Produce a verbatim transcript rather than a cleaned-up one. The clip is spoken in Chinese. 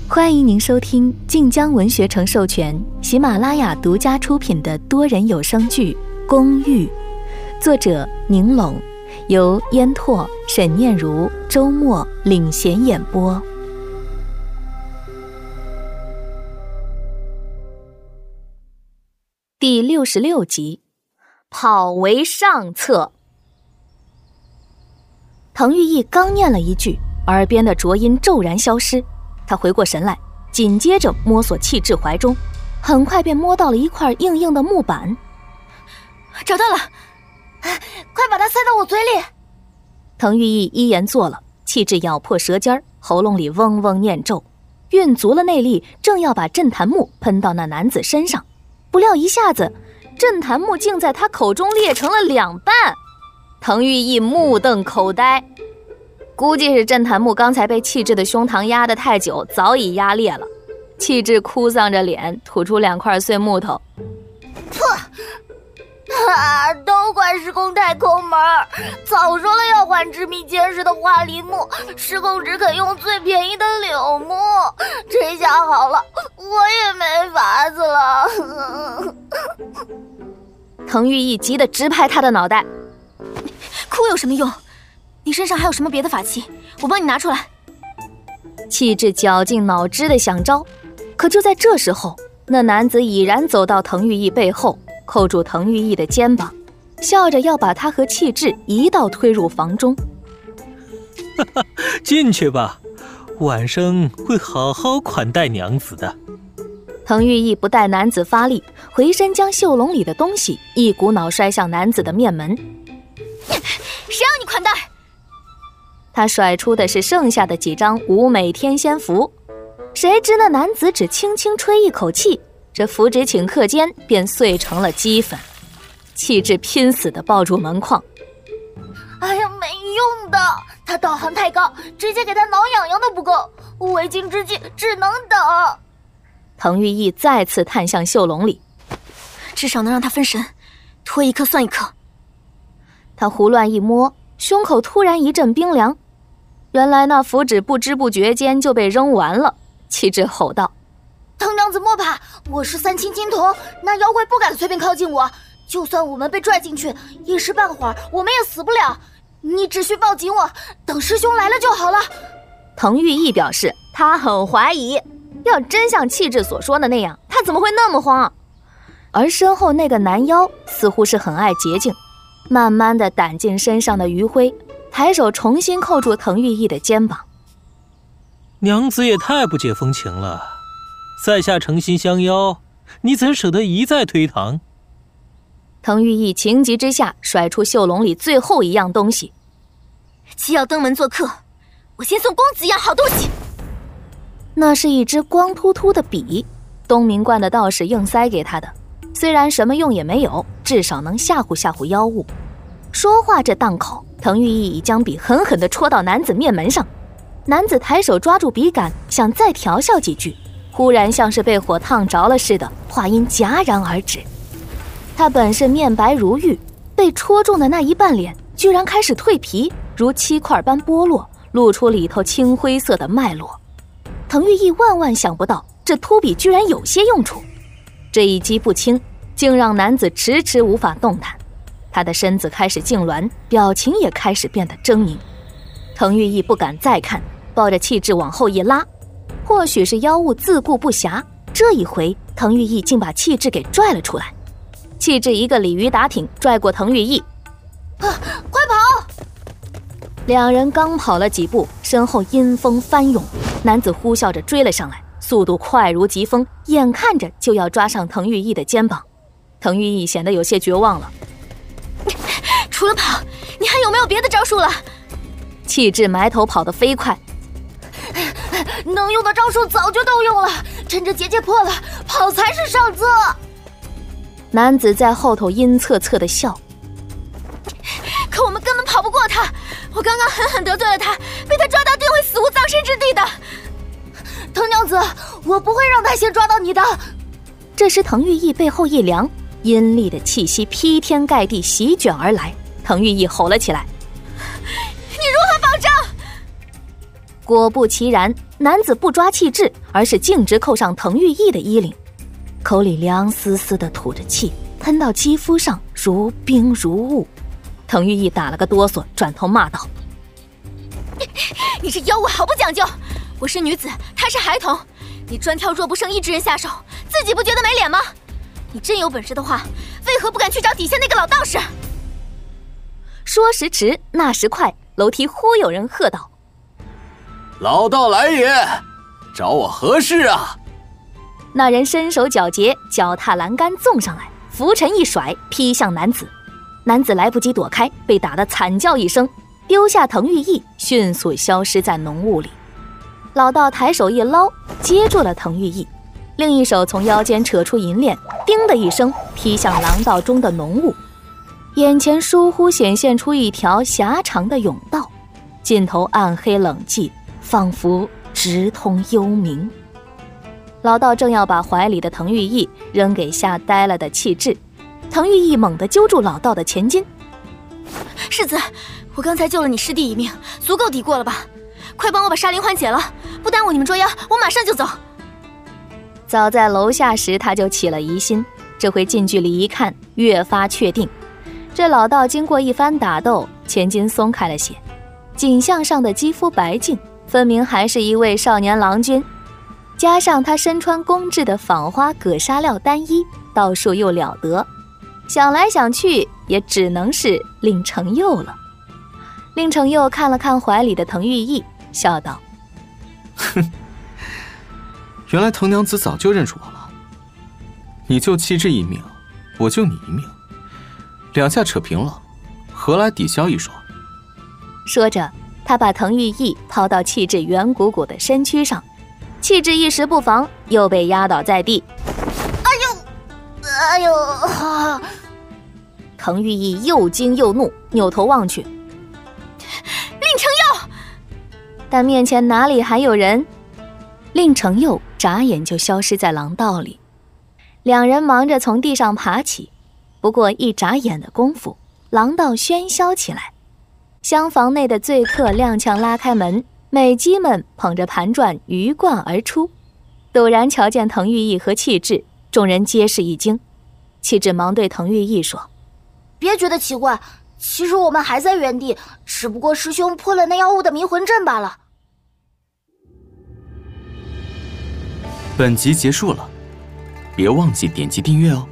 欢迎您收听晋江文学城授权、喜马拉雅独家出品的多人有声剧《公寓》，作者宁拢，由烟拓、沈念如、周末领衔演播。第六十六集，跑为上策。滕玉义刚念了一句，耳边的浊音骤然消失。他回过神来，紧接着摸索气质怀中，很快便摸到了一块硬硬的木板。 找到了，快把它塞到我嘴里。 滕玉义依言做了，气质咬破舌尖，喉咙里嗡嗡念咒，运足了内力，正要把镇檀木喷到那男子身上，不料一下子镇檀木竟在他口中裂成了两半。滕玉义目瞪口呆，估计是镇檀木刚才被气质的胸膛压得太久，早已压裂了。气质哭丧着脸，吐出两块碎木头。 啊！都怪师公太抠门，早说了要换致密结实的花梨木，师公只肯用最便宜的柳木，这下好了，我也没法子了。 滕玉义急得直拍他的脑袋。 哭有什么用？你身上还有什么别的法器？我帮你拿出来。 气质绞尽脑汁的想招，可就在这时候，那男子已然走到滕玉义背后，扣住滕玉义的肩膀，笑着要把他和气质一道推入房中。 进去吧，晚生会好好款待娘子的。 滕玉义不待男子发力，回身将袖笼里的东西一股脑摔向男子的面门。 谁让你款待？ 他甩出的是剩下的几张五美天仙符，谁知那男子只轻轻吹一口气，这符纸顷刻间便碎成了齑粉。气质拼死地抱住门框。 哎呀，没用的，他道行太高，直接给他挠痒痒都不够，为今之计只能等。 滕玉义再次探向袖笼里， 至少能让他分神，拖一颗算一颗。 他胡乱一摸，胸口突然一阵冰凉，原来那符纸不知不觉间就被扔完了。气质吼道： 滕娘子莫怕，我是三清金童，那妖怪不敢随便靠近我，就算我们被拽进去，一时半会儿我们也死不了，你只需抱紧我，等师兄来了就好了。 滕玉义表示他很怀疑，要真像气质所说的那样，他怎么会那么慌？而身后那个男妖似乎是很爱洁净，慢慢地掸尽身上的余灰，抬手重新扣住滕玉义的肩膀。 娘子也太不解风情了，在下诚心相邀，你怎舍得一再推搪？ 滕玉义情急之下甩出袖笼里最后一样东西。 既要登门做客，我先送公子一样好东西。 那是一支光秃秃的笔，东明观的道士硬塞给他的，虽然什么用也没有，至少能吓唬吓唬妖物。说话这档口，滕玉义已将笔狠狠地戳到男子面门上。男子抬手抓住笔杆，想再调笑几句，忽然像是被火烫着了似的，话音戛然而止。他本是面白如玉，被戳中的那一半脸居然开始蜕皮，如漆块般剥落，露出里头青灰色的脉络。滕玉义万万想不到，这秃笔居然有些用处。这一击不轻，竟让男子迟迟无法动弹，他的身子开始痉挛，表情也开始变得狰狞。滕玉义不敢再看，抱着气质往后一拉。或许是妖物自顾不暇，这一回滕玉义竟把气质给拽了出来。气质一个鲤鱼打挺，拽过滕玉义。 啊，快跑！ 两人刚跑了几步，身后阴风翻涌，男子呼啸着追了上来，速度快如疾风，眼看着就要抓上滕玉义的肩膀。滕玉义显得有些绝望了。 除了跑，你还有没有别的招数了？ 气质埋头跑得飞快， 能用的招数早就都用了，趁着结界破了，跑才是上策。 男子在后头阴恻恻地笑。 可我们根本跑不过他，我刚刚狠狠得罪了他，被他抓到定会死无葬身之地的。滕娘子，我不会让他先抓到你的。 这时滕玉义背后一凉，阴厉的气息劈天盖地席卷而来。滕玉义吼了起来： 你如何保证？ 果不其然，男子不抓气质，而是径直扣上滕玉义的衣领，口里凉丝丝地吐着气，喷到肌肤上如冰如雾。滕玉义打了个哆嗦，转头骂道： 你这妖物好不讲究！我是女子，他是孩童，你专挑弱不胜衣之人下手，自己不觉得没脸吗？你真有本事的话，为何不敢去找底下那个老道士？ 说时迟，那时快，楼梯忽有人喝道： 老道来也，找我何事啊？ 那人身手矫捷，脚踏栏杆纵上来，拂尘一甩，劈向男子。男子来不及躲开，被打得惨叫一声，丢下滕玉义，迅速消失在浓雾里。老道抬手一捞，接住了滕玉义，另一手从腰间扯出银链，叮的一声劈向廊道中的浓雾。眼前疏忽显现出一条狭长的甬道，尽头暗黑冷寂，仿佛直通幽冥。老道正要把怀里的滕玉义扔给吓呆了的气质，滕玉义猛地揪住老道的前襟： 世子，我刚才救了你师弟一命，足够抵过了吧？快帮我把沙灵环解了，不耽误你们捉妖，我马上就走。 早在楼下时他就起了疑心，这回近距离一看，越发确定。这老道经过一番打斗，前襟松开了些，颈项上的肌肤白净，分明还是一位少年郎君。加上他身穿工制的纺花葛纱料单衣，道术又了得，想来想去也只能是令成佑了。令成佑看了看怀里的滕玉义，笑道： 哼，原来滕娘子早就认出我了。你救气质一命，我救你一命，两下扯平了，何来抵消一说？ 说着，他把滕玉义抛到气质圆鼓鼓的身躯上，气质一时不防，又被压倒在地。 哎呦，哎呦！啊、 滕玉义又惊又怒，扭头望去， 令成佑， 但面前哪里还有人？令成佑眨眼就消失在廊道里。两人忙着从地上爬起，不过一眨眼的功夫，廊道喧嚣起来。厢房内的醉客踉跄拉开门，美姬们捧着盘转鱼贯而出。陡然瞧见滕玉义和气质，众人皆是一惊。气质忙对滕玉义说： 别觉得奇怪，其实我们还在原地，只不过师兄破了那妖物的迷魂阵罢了。 本集结束了，别忘记点击订阅哦。